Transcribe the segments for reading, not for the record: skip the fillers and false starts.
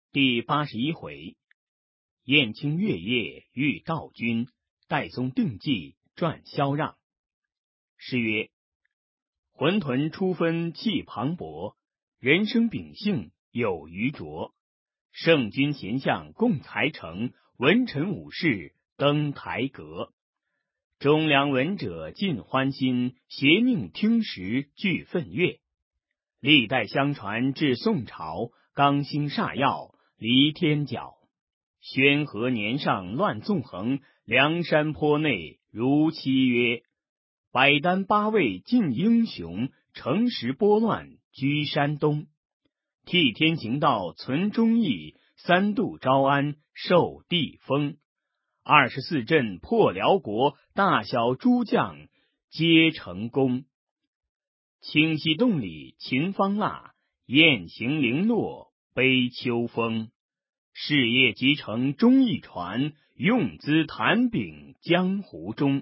第81回，燕青月夜遇道君，戴宗定计传萧让。诗曰：浑沌初分气磅礴，人生秉性有余拙。圣君贤相共才成，文臣武士登台阁。忠良文者尽欢心，邪佞听时俱愤悦。历代相传至宋朝，刚兴煞药离天角。宣和年上乱纵横，梁山坡内如期约。百单八位尽英雄，诚实拨乱居山东。替天行道存忠义，三渡招安受地封。24镇破辽国，大小诸将皆成功。清溪洞里秦方腊，雁行零落悲秋风。事业集成忠义传，用资弹柄江湖中。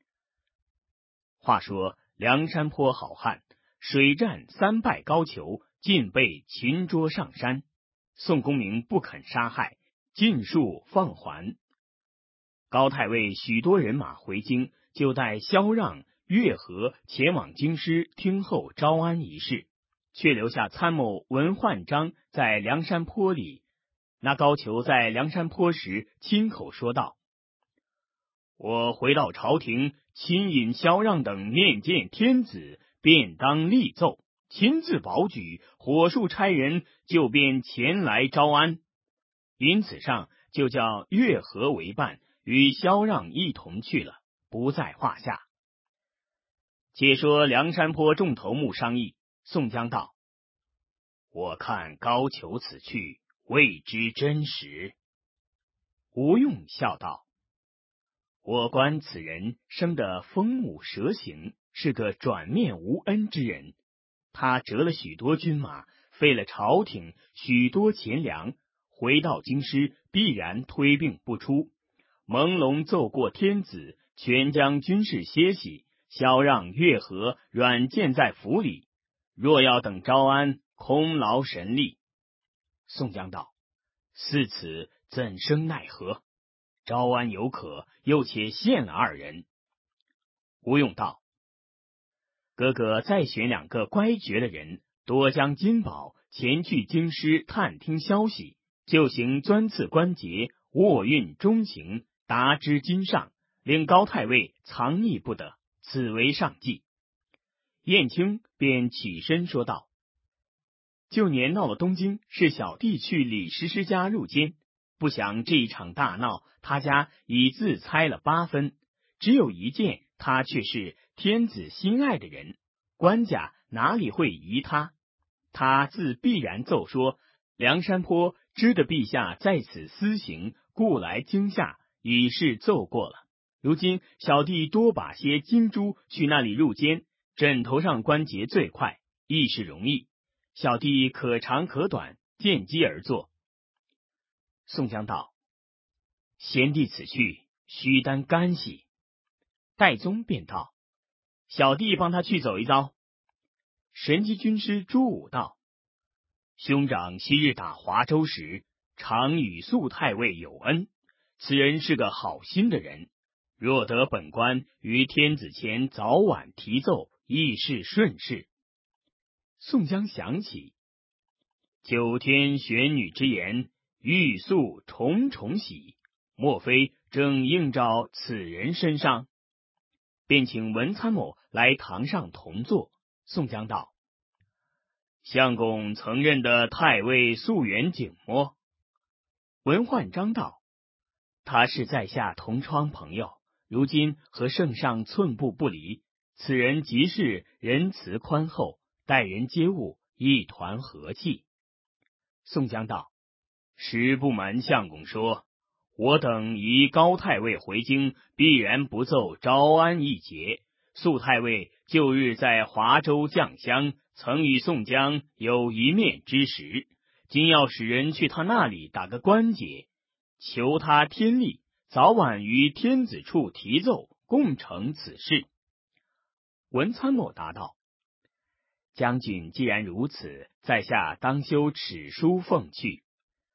话说梁山坡好汉水战3败高俅，尽被擒捉上山。宋公明不肯杀害，尽数放还。高太尉许多人马回京，就带萧让、乐和前往京师听候招安一事，却留下参谋文焕章在梁山坡里。那高俅在梁山坡时亲口说道：我回到朝廷，亲引萧让等面见天子，便当立奏，亲自保举，火速差人就便前来招安。因此上就叫乐和为伴，与萧让一同去了，不在话下。且说梁山坡众头目商议，宋江道：我看高俅此去，未知真实。吴用笑道：我观此人生得风目蛇形，是个转面无恩之人。他折了许多军马，费了朝廷许多钱粮，回到京师必然推病不出。朦胧奏过天子，全将军士歇息，萧让、乐和软禁在府里。若要等招安，空劳神力。宋江道：似此怎生奈何？招安有可，又且献了2人。吴用道：哥哥再选2个乖觉的人，多将金宝前去京师探听消息，就行专赐关节，握运中情，达之金上，令高太尉藏匿不得，此为上计。燕青便起身说道：旧年闹了东京，是小弟去李师师家入监，不想这一场大闹，他家已自猜了8分，只有一件，他却是天子心爱的人，官家哪里会疑他？他自必然奏说梁山坡知得陛下在此私行，故来京下，已是奏过了。如今小弟多把些金珠去那里入监，枕头上关节最快，亦是容易。小弟可长可短，见机而作。宋江道：贤弟此去，须担干系。戴宗便道：小弟帮他去走一遭。神机军师朱武道：兄长昔日打华州时，常与肃太尉有恩，此人是个好心的人，若得本官于天子前早晚提奏，亦是顺事。宋江想起九天玄女之言，欲速重重喜，莫非正映照此人身上？便请文参谋来堂上同坐。宋江道：相公曾认得太尉肃远景么？文焕章道：他是在下同窗朋友，如今和圣上寸步不离。此人即是仁慈宽厚，待人接物一团和气。宋江道：实不瞒相公说，我等移高太尉回京，必然不奏招安一节。肃太尉旧日在华州将相，曾与宋江有一面之实，今要使人去他那里打个关节，求他天力，早晚于天子处提奏，共成此事。文参谋答道：将军既然如此，在下当修耻书奉去。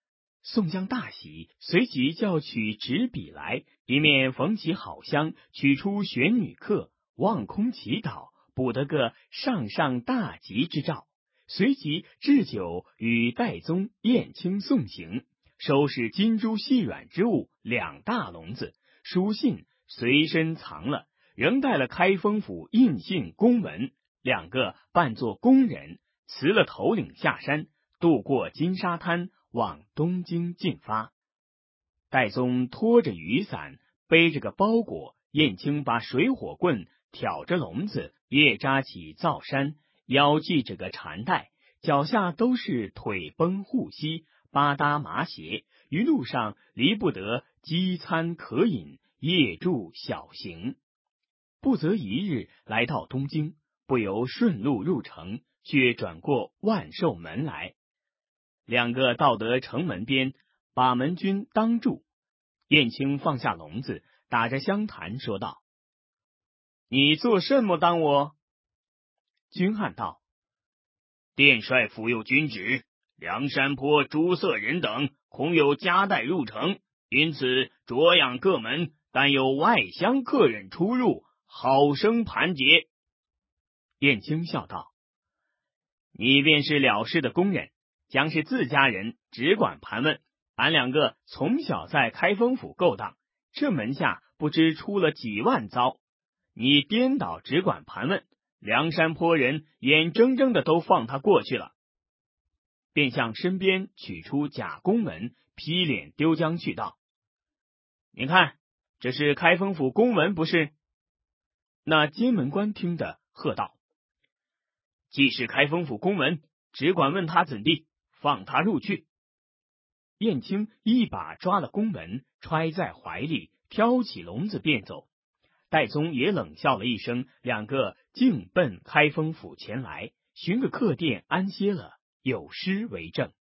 宋江大喜，随即叫取纸笔来，一面缝起好香，取出玄女客，望空祈祷，补得个上上大吉之兆。随即置酒与戴宗、燕青送行，收拾金珠细软之物2大笼子，书信随身藏了，仍带了开封府印信公文，2个扮作工人，辞了头领下山，渡过金沙滩，往东京进发。戴宗拖着雨伞，背着个包裹，燕青把水火棍挑着笼子，夜扎起皂衫，腰系着个缠带，脚下都是腿绷护膝、八搭麻鞋，一路上离不得饥餐渴饮，夜住小行。不择一日来到东京，不由顺路入城，却转过万寿门来。2个到得城门边，把门军当住。燕青放下笼子，打着香坛说道：“你做什么当我？”军汉道：“殿帅府有军旨，梁山坡诸色人等恐有夹带入城，因此着养各门，但有外乡客人出入，好生盘结。”燕青笑道：“你便是了事的工人，将是自家人，只管盘问。俺2个从小在开封府勾当，这门下不知出了几万遭。你颠倒只管盘问，梁山坡人眼睁睁的都放他过去了。”便向身边取出假公文，劈脸丢将去道：“你看，这是开封府公文不是？”那监门官听得，喝道：“既是开封府公文，只管问他怎地，放他入去。”燕青一把抓了公文，揣在怀里，挑起笼子便走。戴宗也冷笑了一声，2个径奔开封府前来，寻个客店安歇了，有诗为证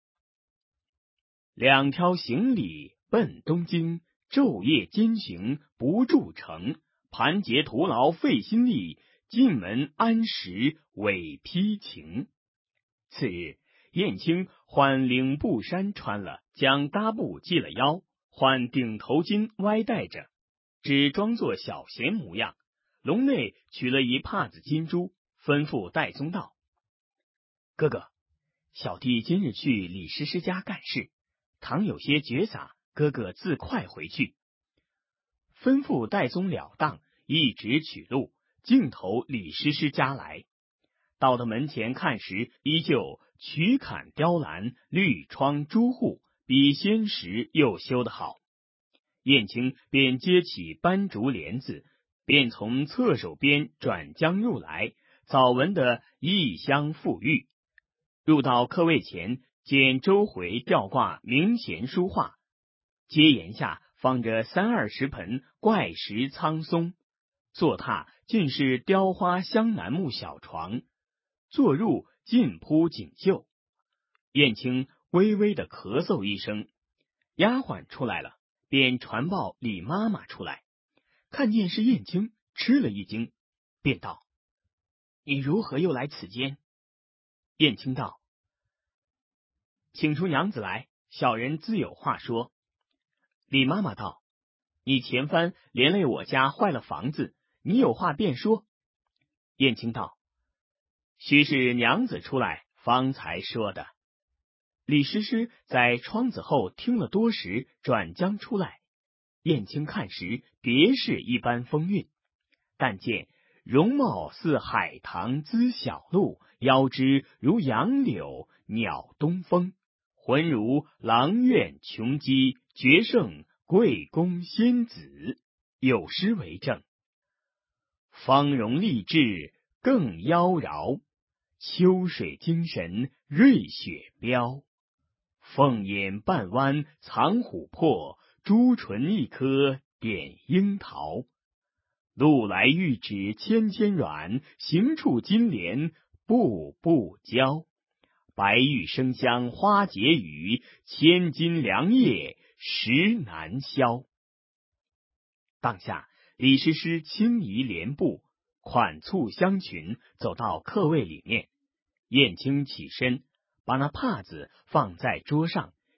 ：“2条行李奔东京，昼夜兼行不住城，盘结徒劳费心力，进门安时委披情。”次日，燕青换领布衫穿了，将搭布系了腰，换顶头巾歪戴着，只装作小闲模样，笼内取了一帕子金珠，吩咐戴宗道：“哥哥，小弟今日去李师师家干事，倘有些绝撒，哥哥自快回去。”吩咐戴宗了当，一直取路，径投李师师家来。到了门前看时，依旧曲坎雕栏，绿窗朱户，比先时又修得好。燕青便接起斑竹帘子，便从侧手边转将入来，早闻得异香馥郁。入到客位前，见周回吊挂明贤书画，阶檐下放着30-20盆怪石苍松，坐榻尽是雕花香楠木小床，坐入尽铺锦绣。燕青微微的咳嗽一声，丫鬟出来了，便传报李妈妈出来，看见是燕青，吃了一惊，便道：“你如何又来此间？”燕青道：“请出娘子来，小人自有话说。”李妈妈道：“你前番连累我家坏了房子，你有话便说。”燕青道：“须是娘子出来方才说的。”李师师在窗子后听了多时，转将出来。燕青看时，别是一般风韵，但见容貌似海棠姿小鹿，腰肢如杨柳鸟东风，浑如阆苑琼姬，绝胜贵宫仙子。有诗为证：“芳容丽质更妖娆，秋水精神瑞雪标。凤眼半弯藏琥珀，朱唇一颗点樱桃。路来玉指纤纤软，行处金莲步步娇。白玉生香花解语，千金良夜实难消。”当下李师师轻移帘布，款簇香裙，走到客位里面。燕青起身，把那帕子放在桌上，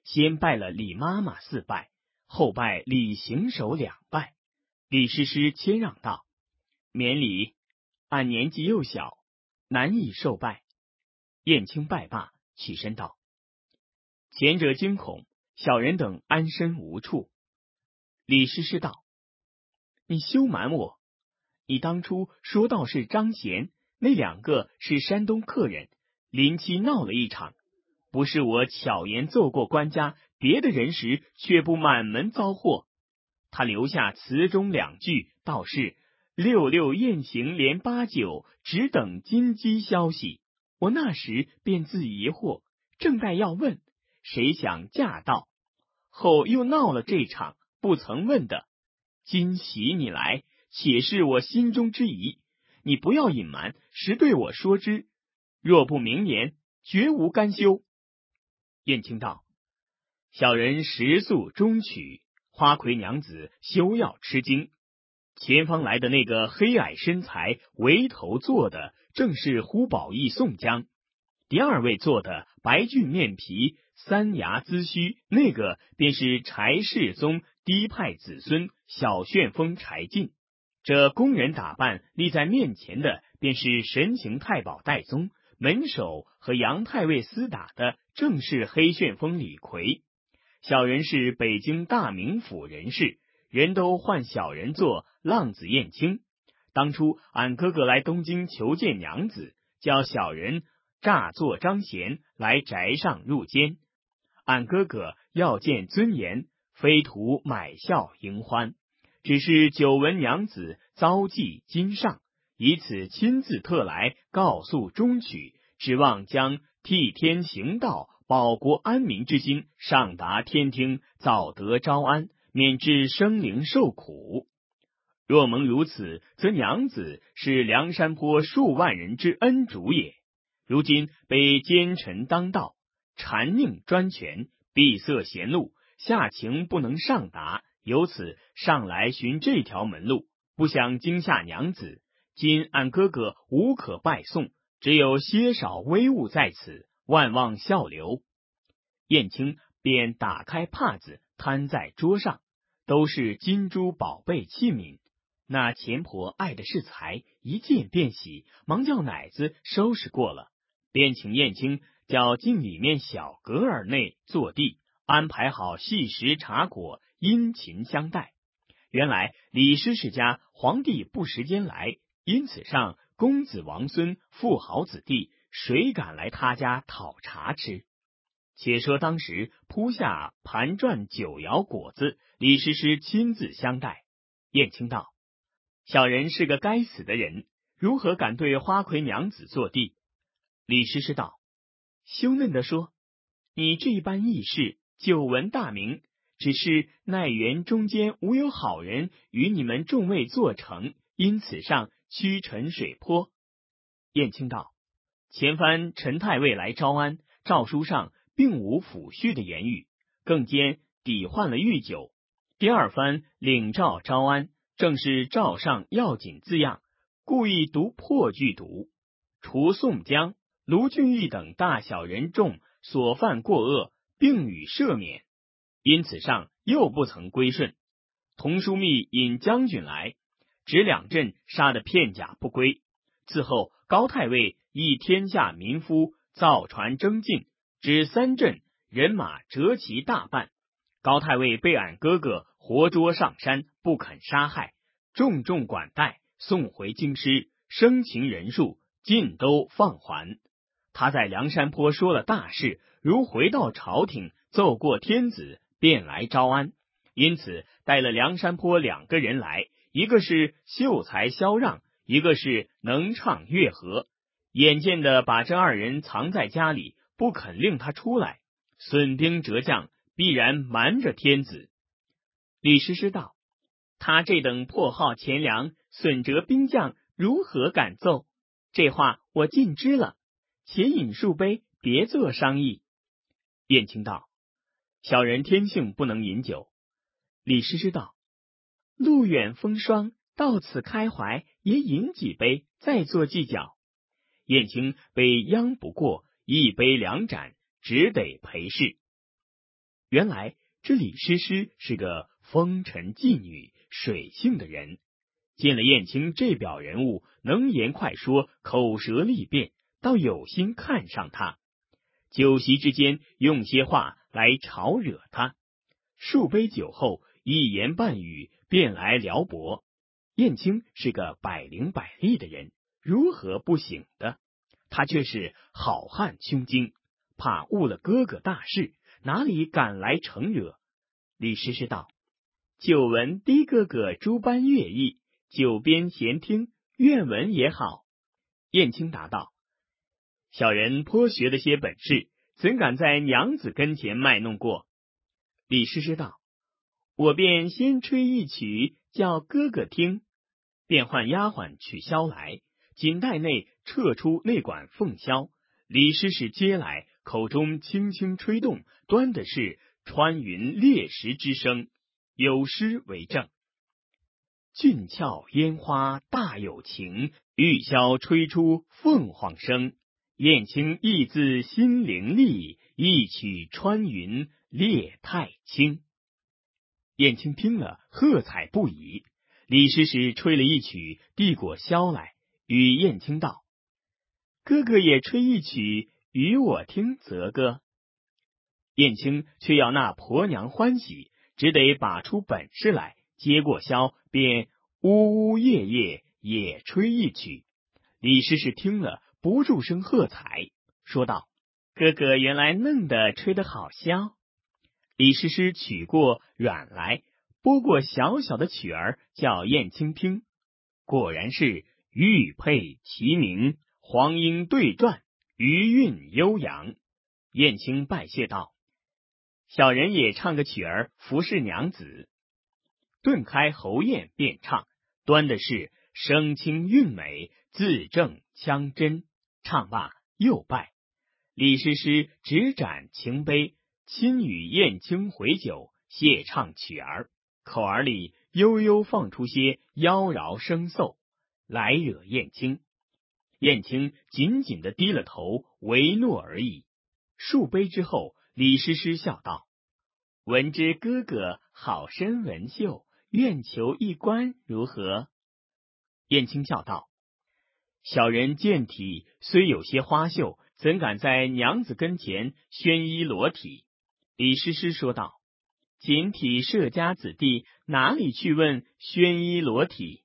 先拜了李妈妈4拜，后拜李行首2拜。李师师谦让道：“免礼，俺年纪幼小，难以受拜。”燕青拜罢，起身道：“前者惊恐，小人等安身无处。”李师师道：“你休瞒我，你当初说道是张贤，那2个是山东客人，临期闹了一场，不是我巧言奏过官家，别的人时却不满门遭祸。他留下词中2句，道是六六雁行连8九，只等金鸡消息。我那时便自疑惑，正待要问，谁想驾到，后又闹了这场，不曾问的。今喜你来，且是我心中之疑，你不要隐瞒，实对我说之。若不明言，绝无甘休。”燕青道：“小人食宿中曲，花魁娘子休要吃惊。前方来的那个黑矮身材围头坐的，正是胡宝义宋江；第2位坐的白俊面皮3牙髭须，那个便是柴世宗嫡派子孙小旋风柴进。这工人打扮立在面前的，便是神行太保戴宗，门首和杨太尉厮打的，正是黑旋风李逵。小人是北京大名府人士，人都唤小人做浪子燕青。当初俺哥哥来东京求见娘子，叫小人诈作张贤来宅上入监。俺哥哥要见尊严，非图买笑迎欢，只是久闻娘子遭际今上，以此亲自特来告诉中曲，指望将替天行道、保国安民之心上达天听，早得招安，免致生灵受苦。若蒙如此，则娘子是梁山坡数万人之恩主也。如今被奸臣当道，谗佞专权，闭塞贤路，下情不能上达，由此上来寻这条门路，不想惊吓娘子。今俺哥哥无可拜送，只有些少威物在此，万望效留。”燕青便打开帕子摊在桌上，都是金珠宝贝器皿。那钱婆爱的是财，一见便喜，忙叫奶子收拾过了，便请燕青叫进里面小阁儿内坐地，安排好细食茶果，殷勤相待。原来李师师家皇帝不时间来，因此上公子王孙富豪子弟，谁敢来他家讨茶吃？且说当时铺下盘转酒肴果子，李师师亲自相待。燕青道：“小人是个该死的人，如何敢对花魁娘子坐地？”李师师道：“羞嫩地说，你这般义士，久闻大名，只是奈园中间无有好人与你们众位做成，因此上屈臣水泊。”燕青道：“前番陈太尉来招安，诏书上并无抚恤的言语，更兼抵换了御酒。第2番领诏招安，正是诏上要紧字样，故意读破句读，除宋江、卢俊义等大小人众所犯过恶，并予赦免。因此上又不曾归顺。童枢密引将军来，指2镇杀得片甲不归。此后高太尉以天下民夫造船征进，指3镇人马折其大半。高太尉被俺哥哥活捉上山，不肯杀害，重重管待，送回京师，生擒人数尽都放还。他在梁山坡说了大事，如回到朝廷奏过天子，便来招安。因此带了梁山坡2个人来，一个是秀才萧让，一个是能唱乐和。眼见的把这2人藏在家里，不肯令他出来，损兵折将，必然瞒着天子。李师师道：“他这等破耗钱粮，损折兵将，如何敢奏？这话我尽知了，且饮数杯，别做商议。”燕青道：“小人天性不能饮酒。”李师师道：“路远风霜，到此开怀，也饮几杯，再做计较。”燕青被央不过，1杯2盏，只得陪侍。 原来这李师师是个风尘妓女、水性的人，见了燕青这表人物，能言快说，口舌利辩，倒有心看上他。酒席之间，用些话来吵惹他。数杯酒后，一言半语便来撩拨。燕青是个百灵百力的人，如何不醒的？他却是好汉胸襟，怕误了哥哥大事，哪里敢来承惹？李师师道：久闻嫡哥哥诸般乐艺，久边闲听，愿闻也好。燕青答道：小人颇学了些本事，怎敢在娘子跟前卖弄过？李师师道：我便先吹一曲，叫哥哥听。便唤丫鬟取箫来，锦袋内撤出那管凤箫，李师师接来，口中轻轻吹动，端的是穿云裂石之声，有诗为证：俊俏烟花大有情，玉箫吹出凤凰声。燕青意自心灵丽，一曲穿云列太清。燕青听了，喝彩不已。李师师吹了一曲，递过箫来，与燕青道：哥哥也吹一曲，与我听则个。燕青却要那婆娘欢喜，只得把出本事来，接过箫，便呜呜咽咽也吹一曲。李师师听了，不住声喝彩，说道：哥哥原来嫩的吹得好箫。李师师取过软来，拨过小小的曲儿，叫燕青听，果然是玉佩齐鸣，黄莺对转，余韵悠扬。燕青拜谢道：小人也唱个曲儿服侍娘子。顿开喉咽便唱，端的是声清韵美，字正腔真。唱罢又拜。李师师执盏擎杯，亲与燕青回酒，谢唱曲儿，口儿里悠悠放出些妖娆声奏，来惹燕青。燕青紧紧地低了头，唯诺而已。数杯之后，李师师笑道：闻之哥哥好身文秀，愿求一观如何？燕青笑道：小人健体虽有些花秀，怎敢在娘子跟前宣衣裸体？李师师说道：锦体社家子弟，哪里去问宣衣裸体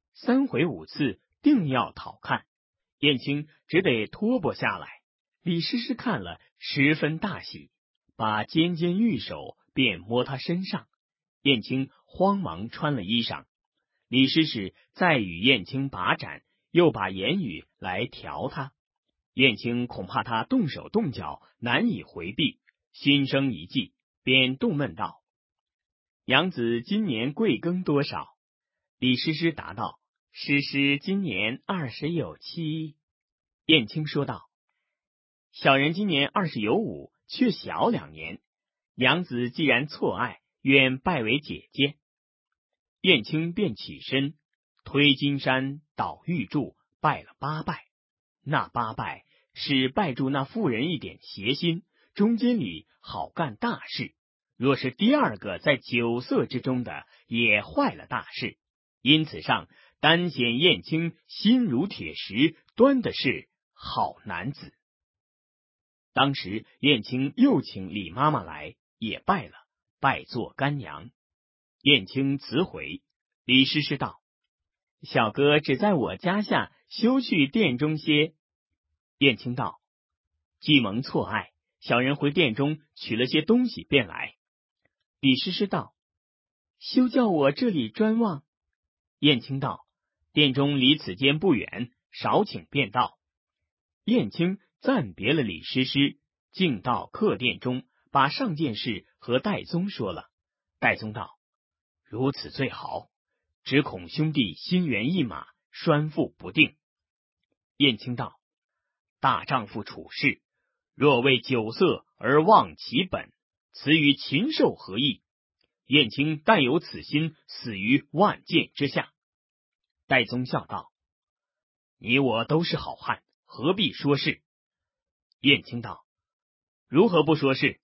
？3回5次定要讨看。燕青只得脱拨下来。李师师看了，十分大喜，把尖尖玉手便摸他身上。燕青慌忙穿了衣裳。李师师再与燕青把盏，又把言语来调他。燕青恐怕他动手动脚，难以回避，心生一计，便动闷道：娘子今年贵庚多少？李师师答道：师师今年20有7。燕青说道：小人今年20有5，却小2年。娘子既然错爱，愿拜为姐姐。燕青便起身，推金山倒玉柱，拜了8拜。那8拜是拜住那妇人一点邪心，中间里好干大事。若是第2个在酒色之中的，也坏了大事。因此上单显燕青心如铁石，端的是好男子。当时燕青又请李妈妈来，也拜了，拜作干娘。燕青辞回。李师师道：小哥只在我家下休去殿中些。燕青道：既蒙错爱，小人回殿中取了些东西便来。李师师道：休叫我这里专望。燕青道：殿中离此间不远，少请便到。燕青暂别了李师师，径到客店中，把上件事和戴宗说了。戴宗道：如此最好，只恐兄弟心猿意马，拴缚不定。燕青道：大丈夫处事，若为酒色而忘其本，此与禽兽何异？燕青但有此心，死于万箭之下。戴宗笑道：你我都是好汉，何必说事？燕青道：如何不说事？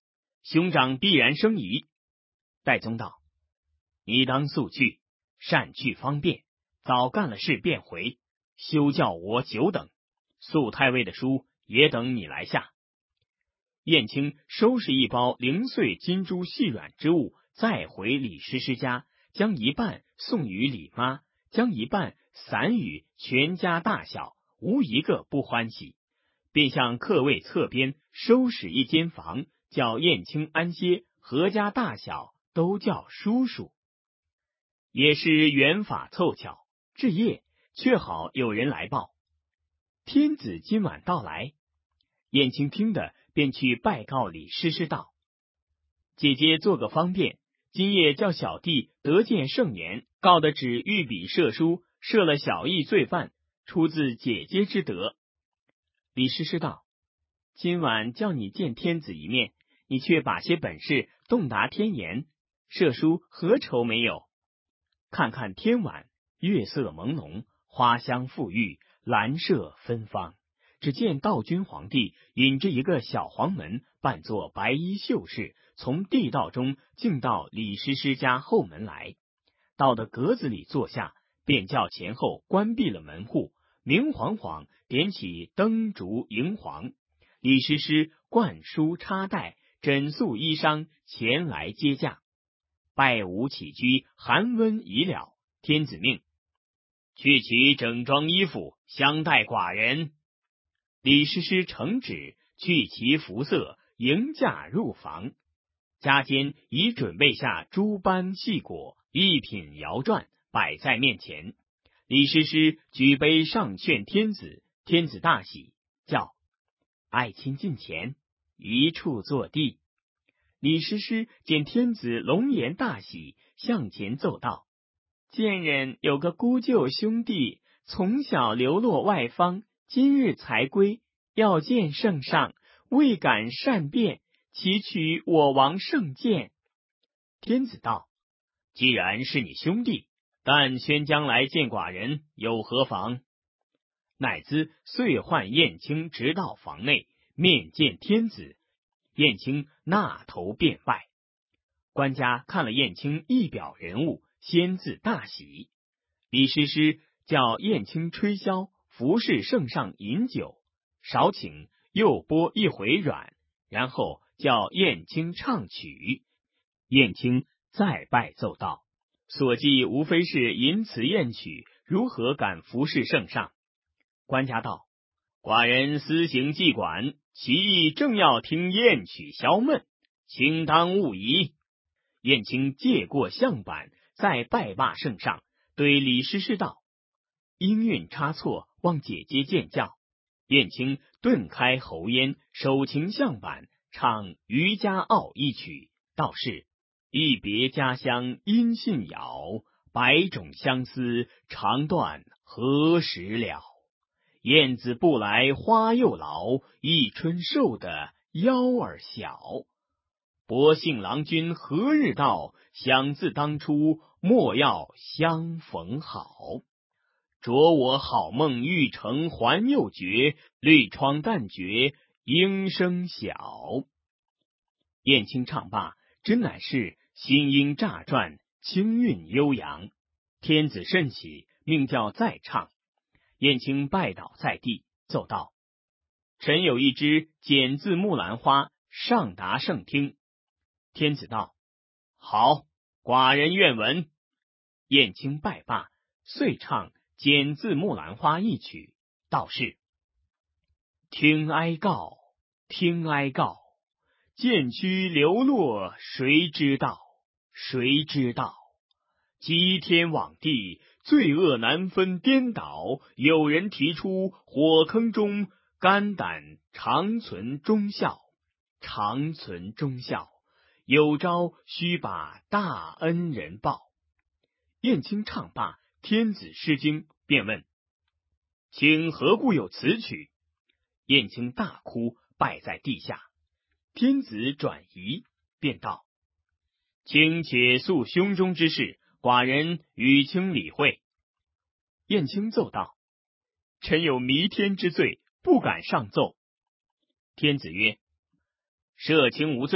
兄长必然生疑。戴宗道：你当速去，善去方便，早干了事便回，休叫我久等。肃太尉的书也等你来下。燕青收拾一包零碎金珠细软之物，再回李师师家，将一半送与李妈，将一半散与全家大小，无一个不欢喜，便向客位侧边收拾一间房，叫燕青安歇，阖家大小都叫叔叔。也是缘法凑巧，至夜却好有人来报，天子今晚到来。燕青听得，便去拜告李师师道：姐姐做个方便，今夜叫小弟得见圣言，告得只御笔射书，射了小役罪犯，出自姐姐之德。李师师道：今晚叫你见天子一面，你却把些本事洞达天言，射书何愁没有？看看天晚，月色朦胧，花香馥郁，兰麝芬芳。只见道君皇帝引着一个小黄门，扮作白衣秀士，从地道中径到李师师家后门来，到的格子里坐下，便叫前后关闭了门户，明晃晃点起灯烛荧黄。李师师灌书插带，枕素衣裳前来接驾。拜吾起居，寒温已了，天子命去取整装衣服，相待寡人。李师师承旨，去其服色，迎驾入房。家间已准备下诸般细果，一品肴馔，摆在面前。李师师举杯上劝天子，天子大喜，叫爱卿近前，一处坐地。李师师见天子龙颜大喜，向前奏道：贱人有个姑舅兄弟，从小流落外方，今日才归，要见圣上，未敢善变，祈取我王圣鉴。天子道：既然是你兄弟，但宣将来见寡人有何妨？乃兹遂唤燕青直到房内，面见天子。燕青纳头便拜。官家看了燕青一表人物，先自大喜。李师师叫燕青吹箫，服侍圣上饮酒，少请又拨一回软，然后叫燕青唱曲。燕青再拜奏道：所记无非是淫词艳曲，如何敢服侍圣上？官家道：寡人私行妓馆，其意正要听艳曲消闷，请当勿疑。燕青借过相板，再拜罢圣上，对李师师道：音韵差错，望姐姐见教。燕青顿开喉咽，手擎相板，唱《渔家傲》一曲，道是：一别家乡音信杳，百种相思肠断何时了？燕子不来花又老，一春瘦得腰儿小。薄幸郎君何日到？想自当初莫要相逢好。着我好梦欲成还又绝，绿窗淡觉莺声小。燕青唱罢，真乃是新音乍转，清韵悠扬。天子甚喜，命叫再唱。燕青拜倒在地，奏道：臣有一支简字木兰花，上达圣听。天子道：好，寡人愿闻。燕青拜罢，遂唱简字木兰花一曲，道是：听哀告，听哀告，渐趋流落谁知道？谁知道？积天罔地，罪恶难分颠倒，有人提出火坑中，肝胆长存忠孝，长存忠孝，有朝须把大恩人报。燕青唱罢，天子失惊，便问：卿何故有此曲？燕青大哭，拜在地下。天子转移，便道：卿且诉胸中之事，寡人与卿理会。燕青奏道：臣有弥天之罪，不敢上奏。天子曰：赦卿无罪，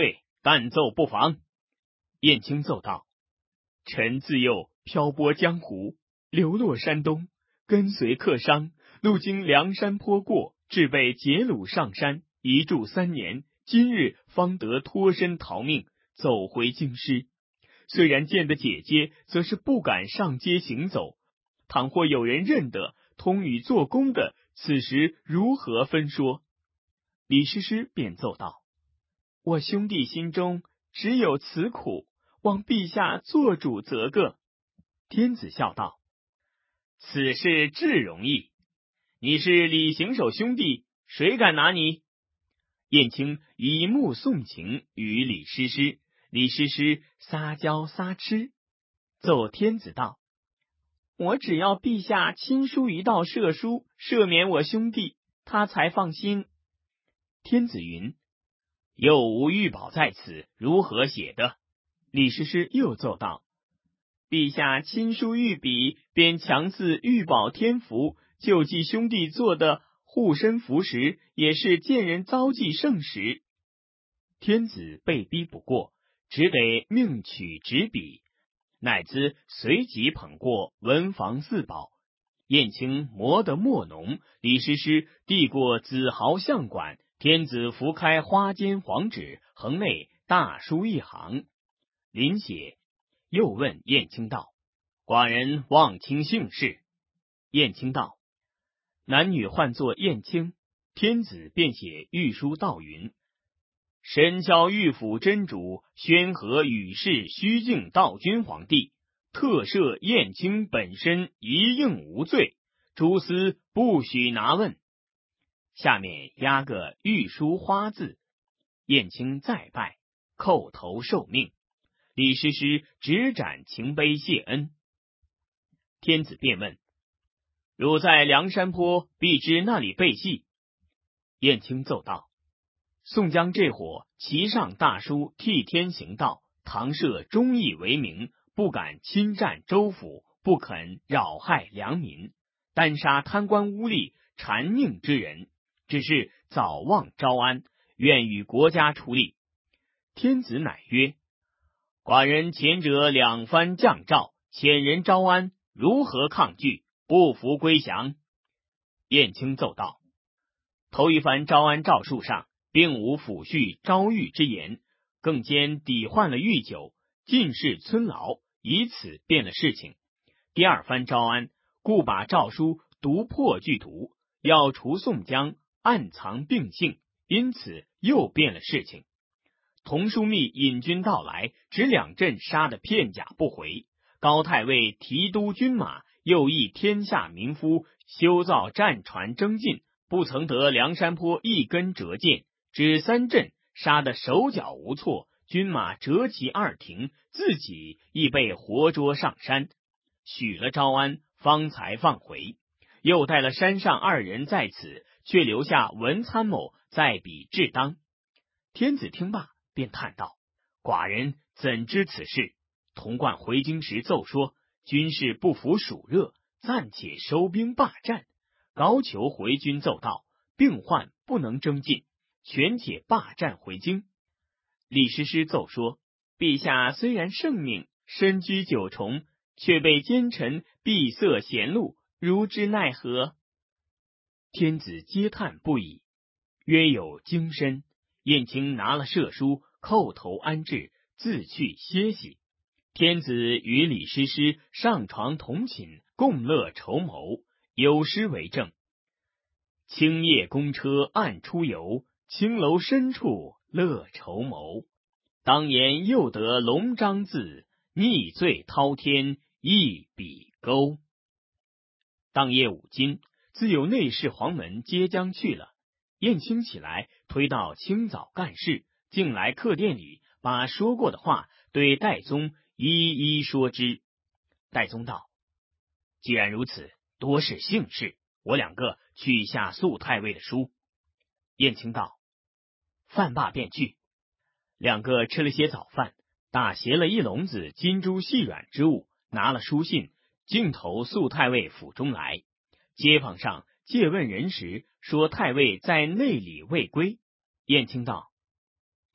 但奏不妨。燕青奏道：臣自幼漂泊江湖，流落山东，跟随客商，路经梁山坡过，至被劫掳上山，一住3年，今日方得脱身逃命，走回京师。虽然见得姐姐，则是不敢上街行走。倘或有人认得通语做工的，此时如何分说？李师师便奏道：我兄弟心中只有此苦，望陛下做主则个。天子笑道：此事至容易，你是李行首兄弟，谁敢拿你？燕青以目送情与李师师，李师师撒娇撒痴，奏天子道：我只要陛下亲书一道赦书，赦免我兄弟，他才放心。天子云：又无玉宝在此，如何写的？李师师又奏道：陛下亲书御笔，便强似玉宝天符，救济兄弟做的护身符时，也是见人遭际圣时。天子被逼不过，只得命取纸笔，乃兹随即捧过文房4宝。燕青磨得墨浓，李师师递过紫毫相管，天子拂开花笺黄纸，横内大书一行，临写，又问燕青道：寡人望卿姓氏。燕青道：男女唤作燕青。天子便写御书道云：身交御府真主，宣和与世虚敬道君皇帝，特赦燕青本身一应无罪，诸司不许拿问。下面压个御书花字，燕青再拜，叩头受命。李师师执盏擎杯谢恩。天子便问：汝在梁山坡，必知那里背戏？燕青奏道：宋江这伙骑上大书替天行道，搪塞忠义为名，不敢侵占州府，不肯扰害良民，单杀贪官污吏、谗佞之人，只是早忘招安，愿与国家出力。天子乃曰：寡人前者2番降诏，遣人招安，如何抗拒？不服归降。燕青奏道：头一番招安诏书上并无抚恤招谕之言，更兼抵换了御酒，尽是村劳，以此变了事情。第2番招安，故把诏书读破具读，要除宋江，暗藏并性，因此又变了事情。童枢密引军到来，只2阵杀得片甲不回。高太尉提督军马，又议天下民夫修造战船征进，不曾得梁山坡一根折箭，只3阵杀得手脚无措，军马折其2停，自己亦被活捉上山，许了招安，方才放回。又带了山上2人在此，却留下文参谋在彼至当。天子听罢，便叹道：寡人怎知此事？童贯回京时奏说，军事不服暑热，暂且收兵罢战。高俅回军奏道，病患不能征进，全且罢战回京。李师师奏说，陛下虽然圣命，身居9重，却被奸臣闭塞贤路，如之奈何？天子嗟叹不已，约有精深。燕青拿了赦书，叩头安置，自去歇息。天子与李师师上床同寝，共乐筹谋，有诗为证：青夜公车暗出游，青楼深处乐筹谋。当年又得龙章字，逆罪滔天一笔勾。当夜5更，自有内侍黄门接将去了。燕青起来，推到清早干事，进来客店里，把说过的话对戴宗一一说之。戴宗道：既然如此，多是幸事，我2个去下肃太尉的书。燕青道：饭罢便去。2个吃了些早饭，打携了1笼子金珠细软之物，拿了书信，径投肃太尉府中来。街坊上借问人时，说太尉在内里未归。燕青道：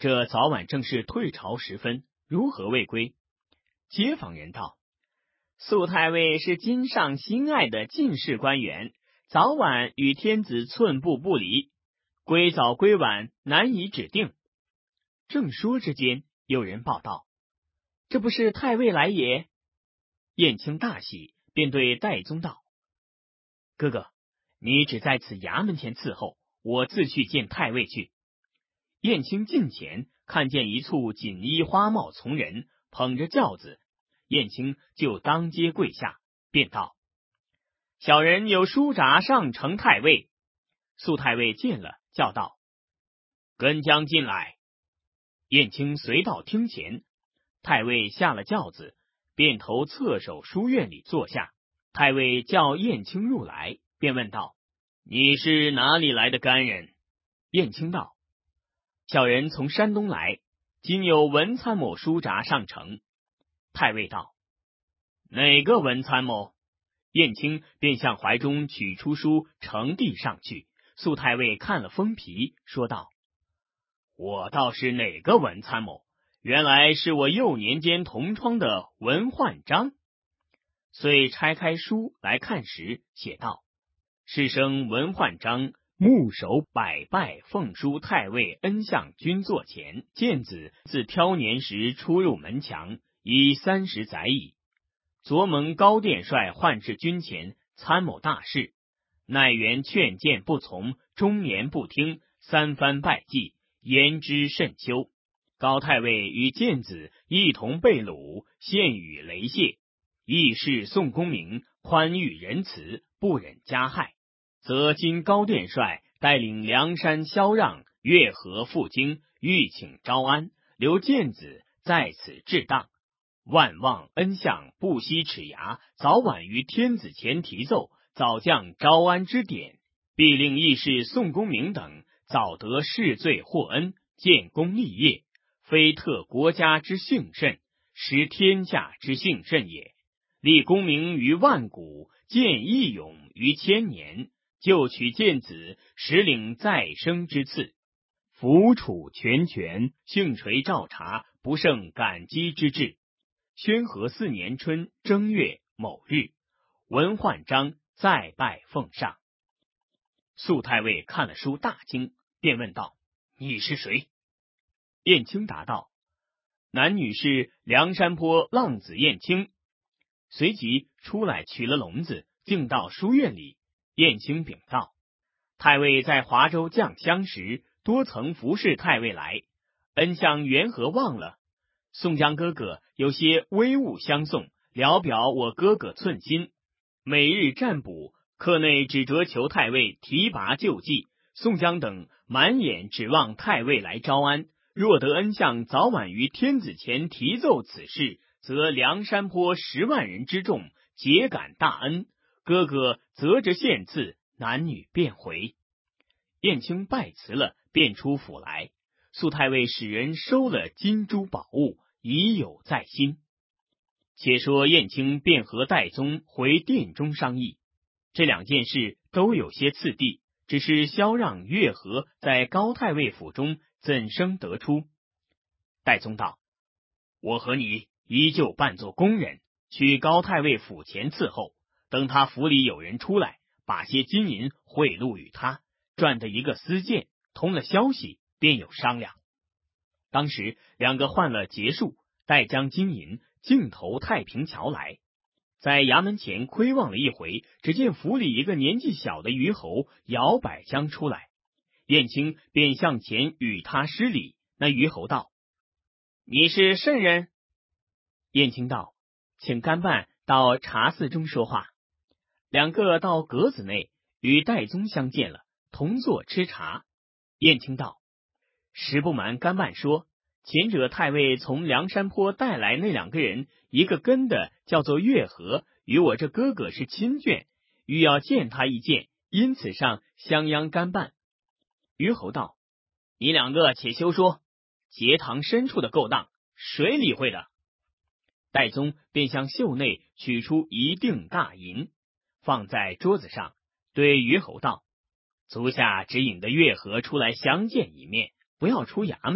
这早晚正是退朝时分，如何未归？街坊人道： 肃太尉是今上心爱的进士官员，早晚与天子寸步不离，归早归晚难以指定。 正说之间，有人报道： 这不是太尉来也？ 燕青大喜，便对戴宗道：哥哥，你只在此衙门前伺候，我自去见太尉去。燕青近前，看见一簇锦衣花帽从人捧着轿子，燕青就当街跪下，便道： 小人有书札上呈太尉。 肃太尉见了，叫道：跟将进来。燕青随到厅前，太尉下了轿子，便投侧首书院里坐下。太尉叫燕青入来，便问道：你是哪里来的干人？燕青道：小人从山东来，今有文参谋书札上呈。太尉道：哪个文参谋？燕青便向怀中取出书呈递上去。肃太尉看了封皮，说道：我倒是哪个文参谋，原来是我幼年间同窗的文焕章。遂拆开书来看时，写道：是生文焕章，木首百拜奉书太尉恩相君座前，见子自挑年时出入门墙，已30载矣。昨蒙高殿帅唤至军前参谋大事，乃原劝谏不从，终年不听，三番拜祭，言之甚羞。高太尉与见子一同被掳，现与雷谢。议事宋公明宽裕仁慈，不忍加害，则今高殿帅带领梁山萧让、越河赴京，欲请招安，留见子在此治当。万望恩相不惜齿牙，早晚于天子前提奏，早降招安之典，必令议事宋公明等早得世罪获恩，建功立业，非特国家之幸甚，实天下之幸甚也。立功名于万古，见义勇于千年，就取见子，实领再生之赐。抚楚全权，幸垂照察，不胜感激之至。宣和4年春正月某日，文焕章再拜奉上。肃太尉看了书大惊，便问道：你是谁？燕青答道：男女是梁山坡浪子燕青。随即出来取了笼子，径到书院里。燕青禀道：太尉在华州降乡时，多曾服侍太尉来，恩相缘何忘了？宋江哥哥有些微物相送，聊表我哥哥寸心。每日占卜，课内只折求太尉提拔救济。宋江等满眼指望太尉来招安，若得恩相早晚于天子前提奏此事，则梁山坡10万人之众皆感大恩，哥哥择着献赐，男女便回。燕青拜辞了，便出府来。肃太尉使人收了金珠宝物，已有在心。且说燕青便和戴宗回殿中商议，这2件事都有些次第，只是萧让、越河在高太尉府中怎生得出？戴宗道：我和你依旧扮作工人，去高太尉府前伺候，等他府里有人出来，把些金银贿赂与他，赚得一个私见，通了消息，便有商量。当时2个换了结束，待将金银径投太平桥来，在衙门前窥望了一回，只见府里一个年纪小的虞侯摇摆将出来，燕青便向前与他施礼。那虞侯道：你是甚人？燕青道：请干办到茶肆中说话。2个到阁子内，与戴宗相见了，同坐吃茶。燕青道：实不瞒干办说，前者太尉从梁山坡带来那2个人，一个跟的叫做越河，与我这哥哥是亲眷，欲要见他一见，因此上相央干办。虞侯道：你2个且休说，节堂深处的勾当，谁理会的？戴宗便向袖内取出一锭大银，放在桌子上，对虞侯道：足下只引得越河出来相见一面，不要出衙门，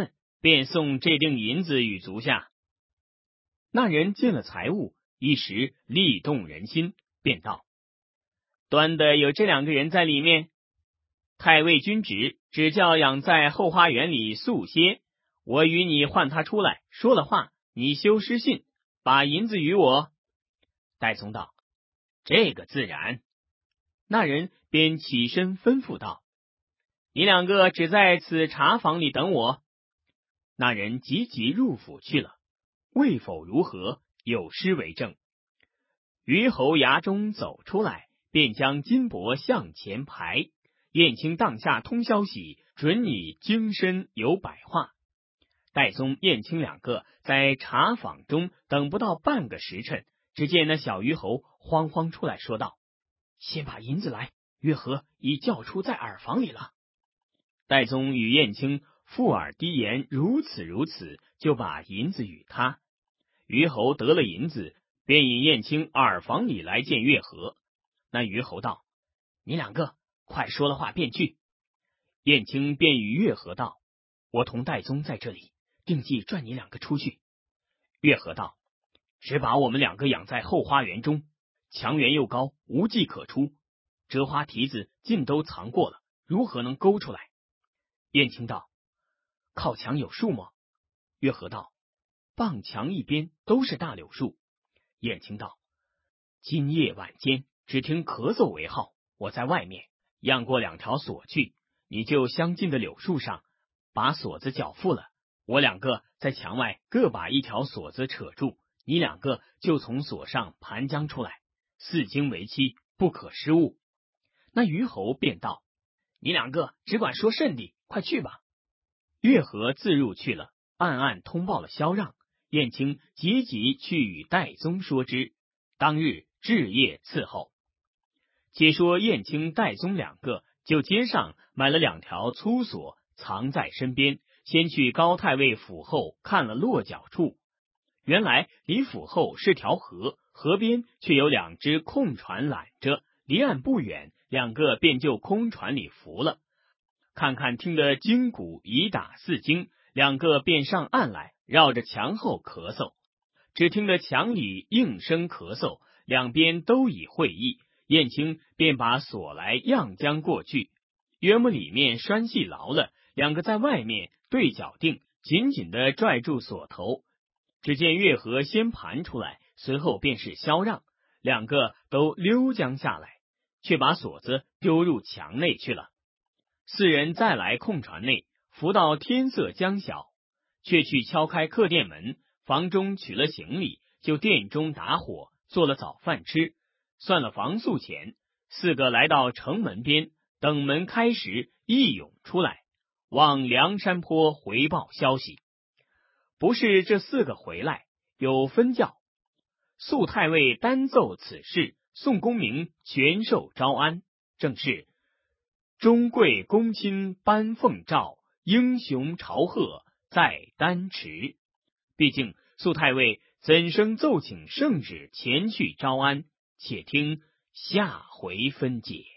便送这锭银子与足下。 那人见了财物，一时力动人心，便道： 端的有这2个人在里面。太尉君旨，只叫养在后花园里宿歇，我与你唤他出来，说了话，你修失信，把银子与我。 戴宗道：这个自然。那人便起身吩咐道： 你2个只在此茶房里等我。 那人急急入府去了，未否如何，有诗为证。虞侯衙中走出来，便将金帛向前排。燕青当下通消息，准你经身有100话。戴宗、燕青2个在茶坊中等不到半个时辰，只见那小虞侯慌慌出来说道：先把银子来，月和已叫出在耳房里了。戴宗与燕青附耳低言如此如此，就把银子与他。虞侯得了银子，便引燕青耳房里来见月和。那虞侯道：你2个快说了话便去。燕青便与月和道：我同戴宗在这里，定计拽你2个出去。月和道：只把我们2个养在后花园中，墙垣又高，无计可出，折花蹄子尽都藏过了，如何能勾出来？燕青道：靠墙有树吗？月和道：傍墙一边都是大柳树。燕青道：今夜晚间只听咳嗽为号，我在外面漾过2条锁去，你就相近的柳树上把锁子缴付了，我2个在墙外各把1条锁子扯住，你2个就从锁上盘将出来，4经为期，不可失误。那虞侯便道：你2个只管说甚地，快去吧。月和自入去了，暗暗通报了萧让。燕青急急去与戴宗说之，当日至夜伺候。且说燕青、戴宗2个就街上买了2条粗锁，藏在身边，先去高太尉府后看了落脚处。原来离府后是条河，河边却有2只空船揽着，离岸不远，2个便就空船里浮了。看看听得筋骨已打4经，2个便上岸来，绕着墙后咳嗽。只听得墙里应声咳嗽，两边都已会意。燕青便把锁来样将过去，约摸里面拴系牢了，2个在外面对脚定，紧紧地拽住锁头。只见月和先盘出来，随后便是萧让，2个都溜将下来，却把锁子丢入墙内去了。4人再来空船内，浮到天色将晓，却去敲开客店门，房中取了行李，就店中打火，做了早饭吃，算了房宿钱。4个来到城门边，等门开时，一涌出来，往梁山坡回报消息。不是这4个回来，有分教。肃太尉单奏此事，宋公明全受招安，正是中贵公卿颁奉诏，英雄朝贺在丹池。毕竟肃太尉怎生奏请圣旨前去招安？且听下回分解。